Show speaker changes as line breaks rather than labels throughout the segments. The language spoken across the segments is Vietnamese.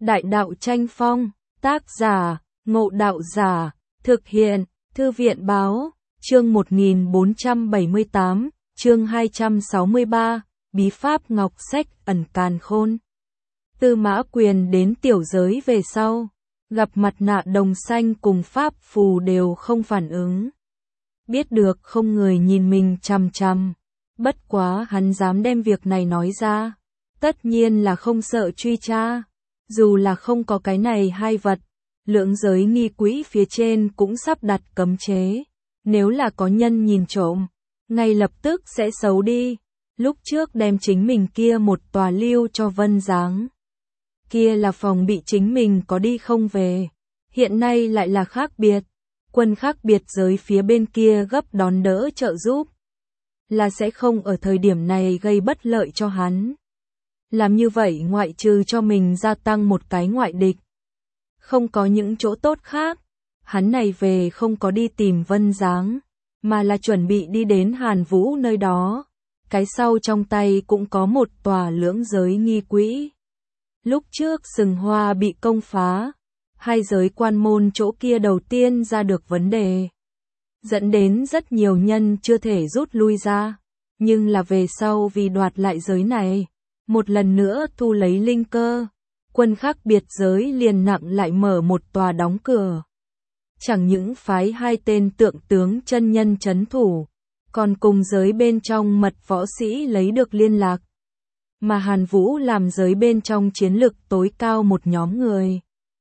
Đại đạo tranh phong, tác giả, Ngộ Đạo Giả, thực hiện, Thư viện báo, chương 1478, chương 263, Bí pháp ngọc sách ẩn càn khôn. Tư Mã Quyền đến tiểu giới về sau, gặp mặt nạ đồng xanh cùng pháp phù đều không phản ứng. Biết được không người nhìn mình chằm chằm, bất quá hắn dám đem việc này nói ra, tất nhiên là không sợ truy tra. Dù là không có cái này hai vật, lượng giới nghi quỹ phía trên cũng sắp đặt cấm chế. Nếu là có nhân nhìn trộm, ngay lập tức sẽ xấu đi. Lúc trước đem chính mình kia một tòa lưu cho Vân Giáng. Kia là phòng bị chính mình có đi không về. Hiện nay lại là khác biệt. Quân khác biệt giới phía bên kia gấp đón đỡ trợ giúp. Là sẽ không ở thời điểm này gây bất lợi cho hắn. Làm như vậy ngoại trừ cho mình gia tăng một cái ngoại địch. Không có những chỗ tốt khác. Hắn này về không có đi tìm Vân Giáng, mà là chuẩn bị đi đến Hàn Vũ nơi đó. Cái sau trong tay cũng có một tòa lưỡng giới nghi quỹ. Lúc trước Sừng Hoa bị công phá, hai giới quan môn chỗ kia đầu tiên ra được vấn đề. Dẫn đến rất nhiều nhân chưa thể rút lui ra. Nhưng là về sau vì đoạt lại giới này, một lần nữa thu lấy linh cơ, quân khác biệt giới liền nặng lại mở một tòa đóng cửa. Chẳng những phái hai tên tượng tướng chân nhân trấn thủ, còn cùng giới bên trong mật võ sĩ lấy được liên lạc. Mà Hàn Vũ làm giới bên trong chiến lực tối cao một nhóm người.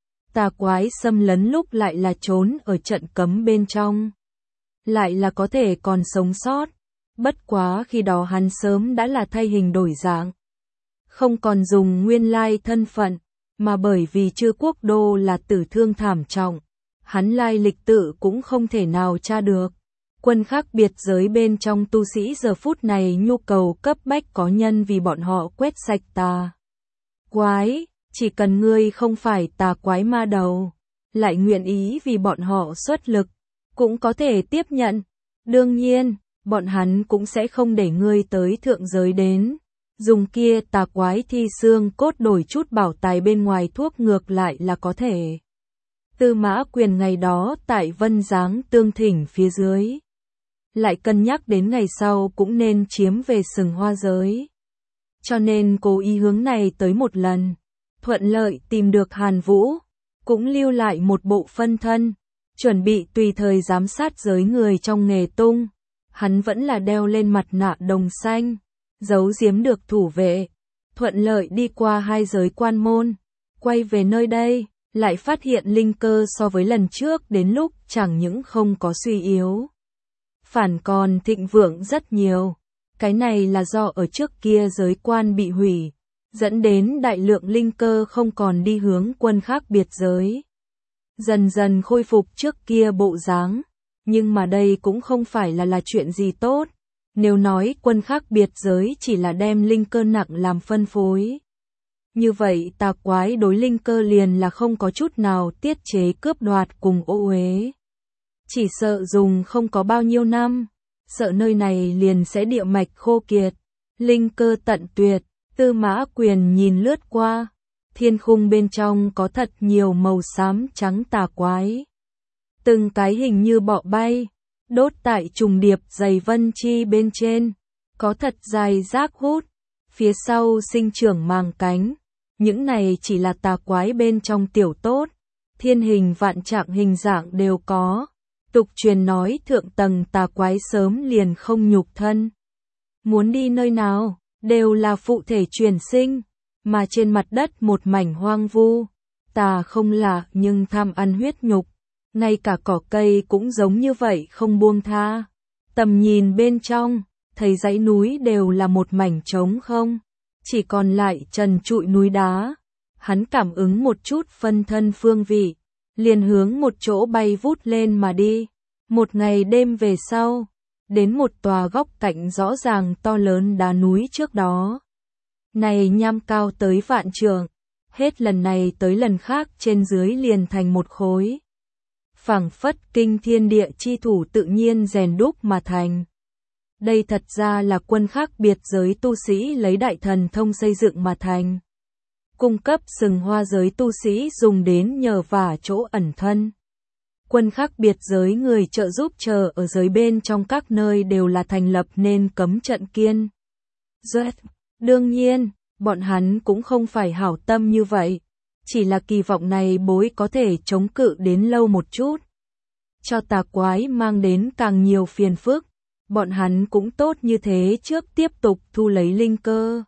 Tà quái xâm lấn lúc lại là trốn ở trận cấm bên trong. Lại là có thể còn sống sót. Bất quá khi đó hắn sớm đã là thay hình đổi dạng. Không còn dùng nguyên lai thân phận, mà bởi vì Chư Quốc Đô là tử thương thảm trọng, hắn lai lịch tự cũng không thể nào tra được. Quân khác biệt giới bên trong tu sĩ giờ phút này nhu cầu cấp bách có nhân vì bọn họ quét sạch tà quái, chỉ cần ngươi không phải tà quái ma đầu, lại nguyện ý vì bọn họ xuất lực, cũng có thể tiếp nhận. Đương nhiên, bọn hắn cũng sẽ không để ngươi tới thượng giới đến. Dùng kia tà quái thi xương cốt đổi chút bảo tài bên ngoài thuốc ngược lại là có thể. Tư Mã Quyền ngày đó tại Vân Giáng tương thỉnh phía dưới. Lại cân nhắc đến ngày sau cũng nên chiếm về Sừng Hoa giới. Cho nên cố ý hướng này tới một lần. Thuận lợi tìm được Hàn Vũ. Cũng lưu lại một bộ phân thân. Chuẩn bị tùy thời giám sát giới người trong nghề tung. Hắn vẫn là đeo lên mặt nạ đồng xanh. Giấu giếm được thủ vệ, thuận lợi đi qua hai giới quan môn, quay về nơi đây, lại phát hiện linh cơ so với lần trước đến lúc chẳng những không có suy yếu. Phản còn thịnh vượng rất nhiều, cái này là do ở trước kia giới quan bị hủy, dẫn đến đại lượng linh cơ không còn đi hướng quân khác biệt giới. Dần dần khôi phục trước kia bộ dáng, nhưng mà đây cũng không phải là chuyện gì tốt. Nếu nói quân khác biệt giới chỉ là đem linh cơ nặng làm phân phối. Như vậy tà quái đối linh cơ liền là không có chút nào tiết chế cướp đoạt cùng ô uế. Chỉ sợ dùng không có bao nhiêu năm, sợ nơi này liền sẽ địa mạch khô kiệt, linh cơ tận tuyệt. Tư Mã Quyền nhìn lướt qua, thiên khung bên trong có thật nhiều màu xám trắng tà quái. Từng cái hình như bọ bay. Đốt tại trùng điệp dày vân chi bên trên, có thật dài rác hút, phía sau sinh trưởng màng cánh. Những này chỉ là tà quái bên trong tiểu tốt, thiên hình vạn trạng hình dạng đều có. Tục truyền nói thượng tầng tà quái sớm liền không nhục thân. Muốn đi nơi nào, đều là phụ thể truyền sinh, mà trên mặt đất một mảnh hoang vu. Tà không là nhưng tham ăn huyết nhục. Ngay cả cỏ cây cũng giống như vậy không buông tha. Tầm nhìn bên trong, thấy dãy núi đều là một mảnh trống không. Chỉ còn lại trần trụi núi đá. Hắn cảm ứng một chút phân thân phương vị. Liền hướng một chỗ bay vút lên mà đi. Một ngày đêm về sau. Đến một tòa góc cạnh rõ ràng to lớn đá núi trước đó. Này nham cao tới vạn trượng. Hết lần này tới lần khác trên dưới liền thành một khối. Phảng phất kinh thiên địa chi thủ tự nhiên rèn đúc mà thành. Đây thật ra là quân khác biệt giới tu sĩ lấy đại thần thông xây dựng mà thành. cung cấp sừng hoa giới tu sĩ dùng đến nhờ vả chỗ ẩn thân. Quân khác biệt giới người trợ giúp chờ ở giới bên trong các nơi đều là thành lập nên cấm trận kiên. Đương nhiên, bọn hắn cũng không phải hảo tâm như vậy, chỉ là kỳ vọng này bối có thể chống cự đến lâu một chút. Cho tà quái mang đến càng nhiều phiền phức, bọn hắn cũng tốt như thế trước tiếp tục thu lấy linh cơ.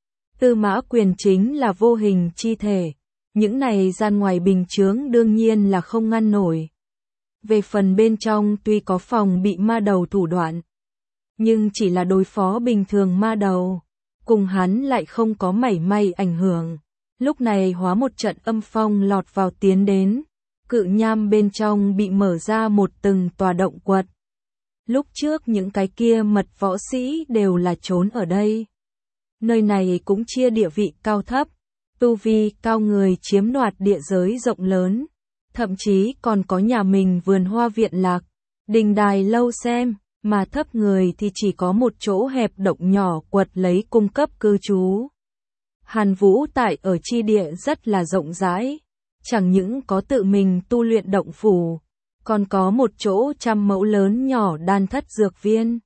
Tư Mã Quyền chính là vô hình chi thể, những này gian ngoài bình chướng đương nhiên là không ngăn nổi. Về phần bên trong tuy có phòng bị ma đầu thủ đoạn, nhưng chỉ là đối phó bình thường ma đầu, cùng hắn lại không có mảy may ảnh hưởng. Lúc này hóa một trận âm phong lọt vào tiến đến, cự nham bên trong bị mở ra một từng tòa động quật. Lúc trước những cái kia mật võ sĩ đều là trốn ở đây. Nơi này cũng chia địa vị cao thấp, tu vi cao người chiếm đoạt địa giới rộng lớn, thậm chí còn có nhà mình vườn hoa viện lạc, đình đài lâu xem, mà thấp người thì chỉ có một chỗ hẹp động nhỏ quật lấy cung cấp cư trú. Hàn Vũ tại ở chi địa rất là rộng rãi, chẳng những có tự mình tu luyện động phủ, còn có một chỗ 100 mẫu lớn nhỏ đan thất dược viên.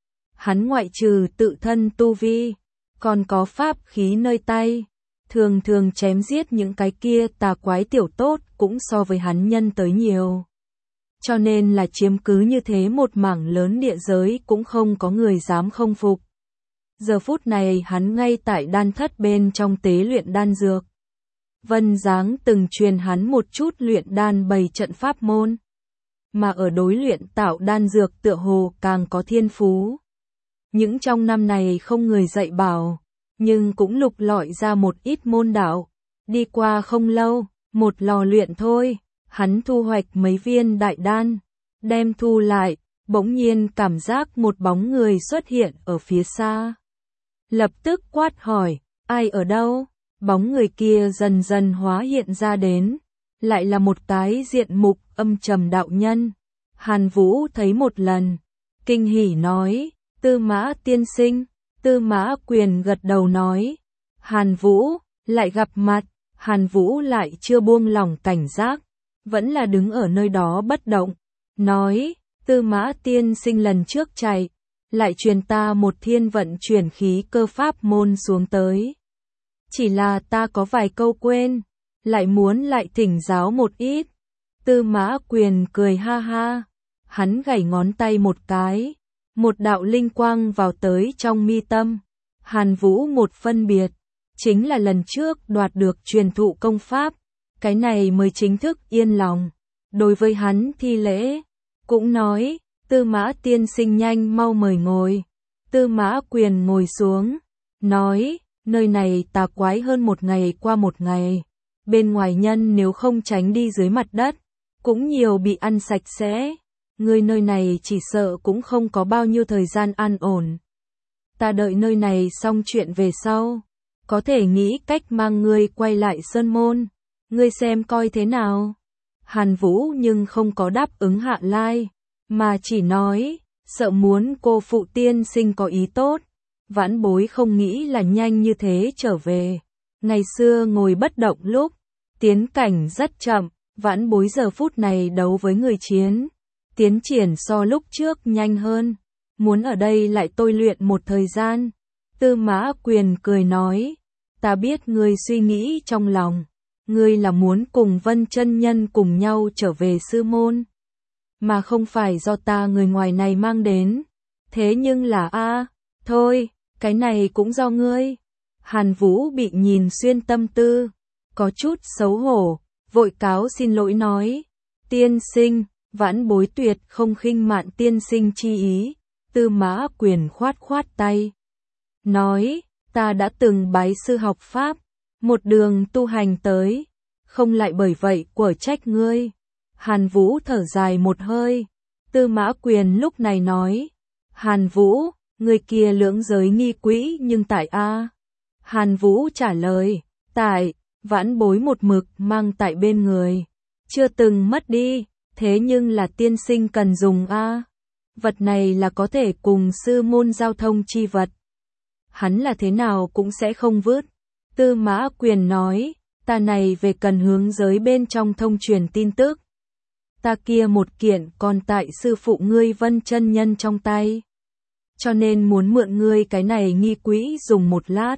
Hắn ngoại trừ tự thân tu vi, còn có pháp khí nơi tay, thường thường chém giết những cái kia tà quái tiểu tốt cũng so với hắn nhân tới nhiều. Cho nên là chiếm cứ như thế một mảng lớn địa giới cũng không có người dám không phục. Giờ phút này hắn ngay tại đan thất bên trong tế luyện đan dược. Vân Giáng từng truyền hắn một chút luyện đan bày trận pháp môn, mà ở đối luyện tạo đan dược tựa hồ càng có thiên phú. Những trong năm này không người dạy bảo, nhưng cũng lục lọi ra một ít môn đạo. Đi qua không lâu, một lò luyện thôi, hắn thu hoạch mấy viên đại đan, đem thu lại, bỗng nhiên cảm giác một bóng người xuất hiện ở phía xa. Lập tức quát hỏi, ai ở đâu? Bóng người kia dần dần hóa hiện ra đến, lại là một tái diện mục âm trầm đạo nhân. Hàn Vũ thấy một lần, kinh hỉ nói, Tư Mã tiên sinh. Tư Mã Quyền gật đầu nói, Hàn Vũ, lại gặp mặt. Hàn Vũ lại chưa buông lỏng cảnh giác, vẫn là đứng ở nơi đó bất động, nói, Tư Mã tiên sinh lần trước chạy, lại truyền ta một thiên vận chuyển khí cơ pháp môn xuống tới. Chỉ là ta có vài câu quên, lại muốn lại thỉnh giáo một ít. Tư Mã Quyền cười ha ha, hắn gảy ngón tay một cái, một đạo linh quang vào tới trong mi tâm. Hàn Vũ một phân biệt, chính là lần trước đoạt được truyền thụ công pháp, cái này mới chính thức yên lòng. Đối với hắn thi lễ, cũng nói, Tư Mã tiên sinh nhanh mau mời ngồi. Tư Mã Quyền ngồi xuống, nói, nơi này tà quái hơn một ngày qua một ngày, bên ngoài nhân nếu không tránh đi dưới mặt đất, cũng nhiều bị ăn sạch sẽ. Người nơi này chỉ sợ cũng không có bao nhiêu thời gian an ổn. Ta đợi nơi này xong chuyện về sau, có thể nghĩ cách mang ngươi quay lại Sơn Môn, ngươi xem coi thế nào. Hàn Vũ nhưng không có đáp ứng Hạ Lai, mà chỉ nói, sợ muốn cô phụ tiên sinh có ý tốt, vãn bối không nghĩ là nhanh như thế trở về. Ngày xưa ngồi bất động lúc, tiến cảnh rất chậm, vãn bối giờ phút này đấu với người chiến, tiến triển so lúc trước nhanh hơn, muốn ở đây lại tôi luyện một thời gian. Tư Mã Quyền cười nói, ta biết ngươi suy nghĩ trong lòng, ngươi là muốn cùng Vân chân nhân cùng nhau trở về sư môn, mà không phải do ta người ngoài này mang đến. Thế nhưng là thôi, cái này cũng do ngươi. Hàn Vũ bị nhìn xuyên tâm tư, có chút xấu hổ, vội cáo xin lỗi nói, tiên sinh, vãn bối tuyệt không khinh mạn tiên sinh chi ý. Tư Mã Quyền khoát khoát tay, nói, ta đã từng bái sư học pháp, một đường tu hành tới, không lại bởi vậy quở trách ngươi. Hàn Vũ thở dài một hơi. Tư Mã Quyền lúc này nói, Hàn Vũ, người kia lưỡng giới nghi quỹ nhưng tại Hàn Vũ trả lời, tại, vãn bối một mực mang tại bên người, chưa từng mất đi, thế nhưng là tiên sinh cần dùng vật này là có thể cùng sư môn giao thông chi vật. Hắn là thế nào cũng sẽ không vứt. Tư Mã Quyền nói, ta này về cần hướng giới bên trong thông truyền tin tức. Ta kia một kiện còn tại sư phụ ngươi Vân chân nhân trong tay. Cho nên muốn mượn ngươi cái này nghi quỹ dùng một lát.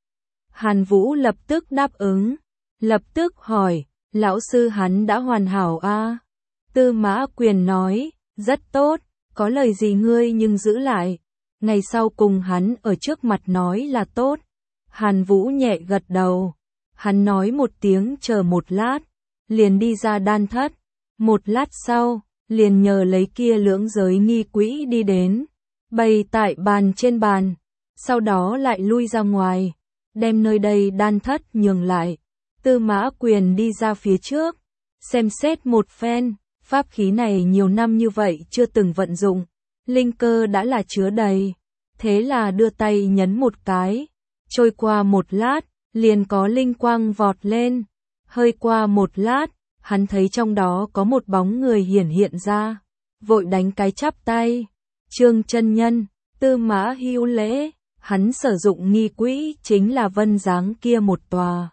Hàn Vũ lập tức đáp ứng, lập tức hỏi, lão sư hắn đã hoàn hảo a? Tư Mã Quyền nói, rất tốt, có lời gì ngươi nhưng giữ lại, ngày sau cùng hắn ở trước mặt nói là tốt. Hàn Vũ nhẹ gật đầu, hắn nói một tiếng chờ một lát, liền đi ra đan thất, một lát sau, liền nhờ lấy kia lưỡng giới nghi quỹ đi đến, bày tại bàn trên bàn, sau đó lại lui ra ngoài, đem nơi đây đan thất nhường lại. Tư Mã Quyền đi ra phía trước, xem xét một phen, pháp khí này nhiều năm như vậy chưa từng vận dụng, linh cơ đã là chứa đầy, thế là đưa tay nhấn một cái, trôi qua một lát, liền có linh quang vọt lên, hơi qua một lát, hắn thấy trong đó có một bóng người hiển hiện ra, vội đánh cái chắp tay, Trương chân nhân, Tư Mã hữu lễ, hắn sử dụng nghi quỹ chính là Vân dáng kia một tòa.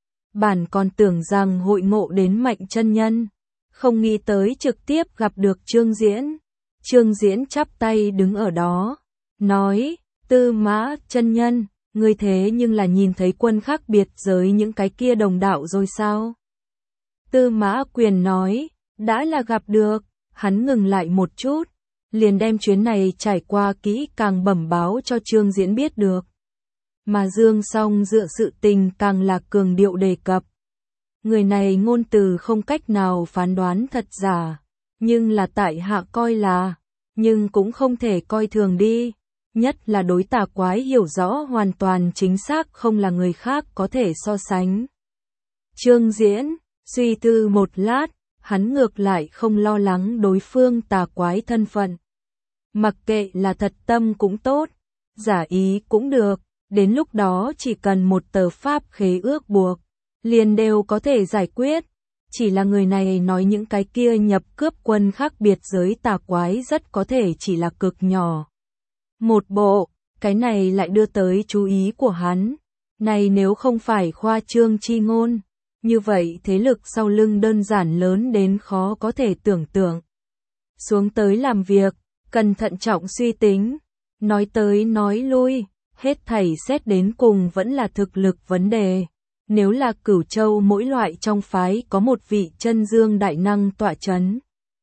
Bản còn tưởng rằng hội ngộ đến Mạnh chân nhân, không nghĩ tới trực tiếp gặp được Trương Diễn. Trương Diễn chắp tay đứng ở đó, nói, Tư Mã chân nhân, ngươi thế nhưng là nhìn thấy quân khác biệt giới những cái kia đồng đạo rồi sao? Tư Mã Quyền nói, đã là gặp được, hắn ngừng lại một chút, liền đem chuyến này trải qua kỹ càng bẩm báo cho Trương Diễn biết được. Mà Dương Song dựa sự tình càng là cường điệu đề cập. Người này ngôn từ không cách nào phán đoán thật giả, nhưng là tại hạ coi là, nhưng cũng không thể coi thường đi, nhất là đối tà quái hiểu rõ hoàn toàn chính xác không là người khác có thể so sánh. Trương Diễn, suy tư một lát, hắn ngược lại không lo lắng đối phương tà quái thân phận. Mặc kệ là thật tâm cũng tốt, giả ý cũng được, đến lúc đó chỉ cần một tờ pháp khế ước buộc, liền đều có thể giải quyết. Chỉ là người này nói những cái kia nhập cướp quân khác biệt giới tà quái rất có thể chỉ là cực nhỏ. Một bộ, cái này lại đưa tới chú ý của hắn. Này nếu không phải khoa trương chi ngôn, như vậy thế lực sau lưng đơn giản lớn đến khó có thể tưởng tượng. Xuống tới làm việc, cần thận trọng suy tính, nói tới nói lui, hết thảy xét đến cùng vẫn là thực lực vấn đề. Nếu là Cửu Châu mỗi loại trong phái có một vị chân dương đại năng tọa chấn,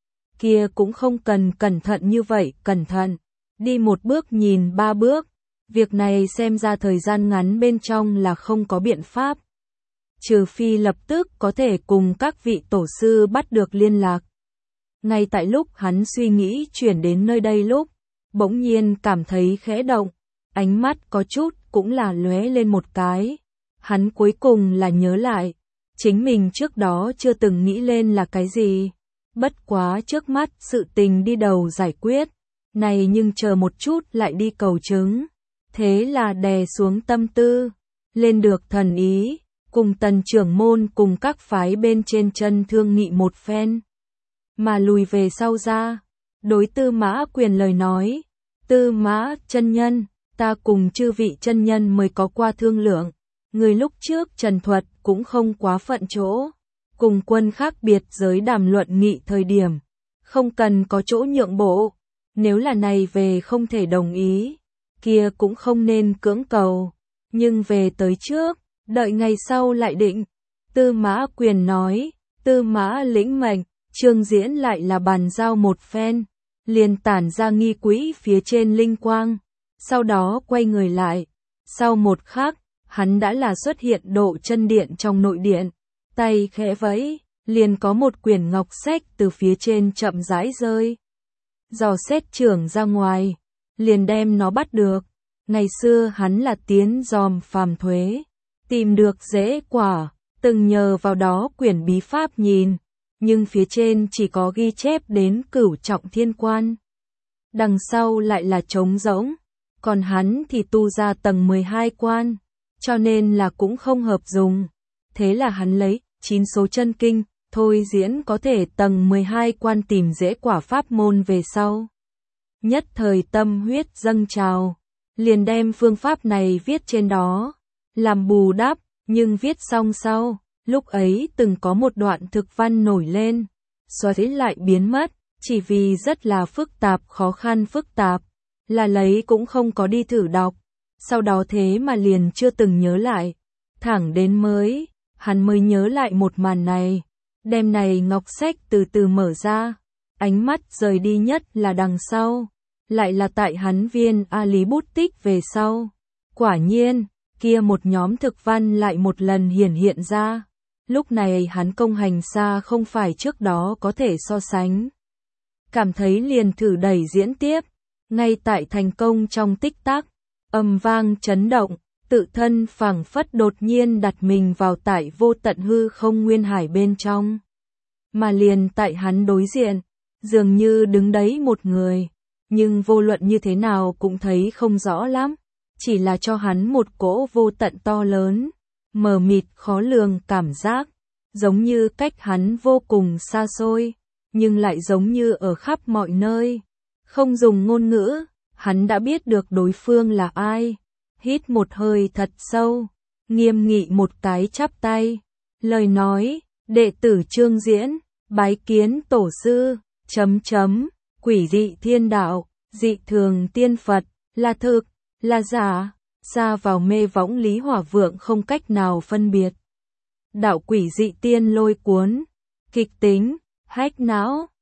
kia cũng không cần cẩn thận như vậy, cẩn thận, đi một bước nhìn ba bước, việc này xem ra thời gian ngắn bên trong là không có biện pháp. Trừ phi lập tức có thể cùng các vị tổ sư bắt được liên lạc. Ngay tại lúc hắn suy nghĩ chuyển đến nơi đây lúc, bỗng nhiên cảm thấy khẽ động, ánh mắt có chút cũng là lóe lên một cái. Hắn cuối cùng là nhớ lại, chính mình trước đó chưa từng nghĩ lên là cái gì. Bất quá trước mắt sự tình đi đầu giải quyết, này nhưng chờ một chút lại đi cầu chứng. Thế là đè xuống tâm tư, lên được thần ý, cùng Tần trưởng môn cùng các phái bên trên chân thương nghị một phen. Mà lùi về sau ra, đối Tư Mã Quyền lời nói, Tư Mã chân nhân, ta cùng chư vị chân nhân mới có qua thương lượng. Người lúc trước trần thuật cũng không quá phận chỗ, cùng quân khác biệt giới đàm luận nghị thời điểm, không cần có chỗ nhượng bộ, nếu là này về không thể đồng ý, kia cũng không nên cưỡng cầu, nhưng về tới trước, đợi ngày sau lại định. Tư Mã Quyền nói, Tư Mã lĩnh mệnh, Trương Diễn lại là bàn giao một phen, liền tản ra nghi quỹ phía trên linh quang, sau đó quay người lại, sau một khắc, hắn đã là xuất hiện độ chân điện trong nội điện, tay khẽ vẫy, liền có một quyển ngọc sách từ phía trên chậm rãi rơi. Dò xét trưởng ra ngoài, liền đem nó bắt được. Ngày xưa hắn là tiến dòm phàm thuế, tìm được dễ quả, từng nhờ vào đó quyển bí pháp nhìn, nhưng phía trên chỉ có ghi chép đến cửu trọng thiên quan. Đằng sau lại là trống rỗng, còn hắn thì tu ra tầng 12 quan. Cho nên là cũng không hợp dùng. Thế là hắn lấy 9 số chân kinh, thôi diễn có thể tầng 12 quan tìm dễ quả pháp môn về sau. Nhất thời tâm huyết dâng trào, liền đem phương pháp này viết trên đó, làm bù đắp, Nhưng viết xong sau, lúc ấy từng có một đoạn thực văn nổi lên, xoáy lại biến mất, chỉ vì rất là phức tạp, khó khăn phức tạp, là lấy cũng không có đi thử đọc, sau đó thế mà liền chưa từng nhớ lại, thẳng đến hắn mới nhớ lại một màn này, đem này ngọc sách từ từ mở ra, ánh mắt rời đi nhất là đằng sau, lại là tại hắn viên A Lý bút tích về sau, quả nhiên, kia một nhóm thực văn lại một lần hiển hiện ra. Lúc này hắn công hành xa không phải trước đó có thể so sánh. Cảm thấy liền thử đẩy diễn tiếp, ngay tại thành công trong tích tắc, âm vang chấn động, tự thân phảng phất đột nhiên đặt mình vào tại vô tận hư không nguyên hải bên trong. Mà liền tại hắn đối diện, dường như đứng đấy một người, nhưng vô luận như thế nào cũng thấy không rõ lắm, chỉ là cho hắn một cỗ vô tận to lớn, mờ mịt khó lường cảm giác. Giống như cách hắn vô cùng xa xôi, nhưng lại giống như ở khắp mọi nơi. Không dùng ngôn ngữ, hắn đã biết được đối phương là ai. Hít một hơi thật sâu, nghiêm nghị một cái chắp tay. Lời nói, đệ tử Trương Diễn, bái kiến tổ sư, quỷ dị thiên đạo, dị thường tiên Phật, là thực, là giả, xa vào mê võng Lý Hỏa Vượng không cách nào phân biệt. Đạo quỷ dị tiên lôi cuốn, kịch tính, hách não,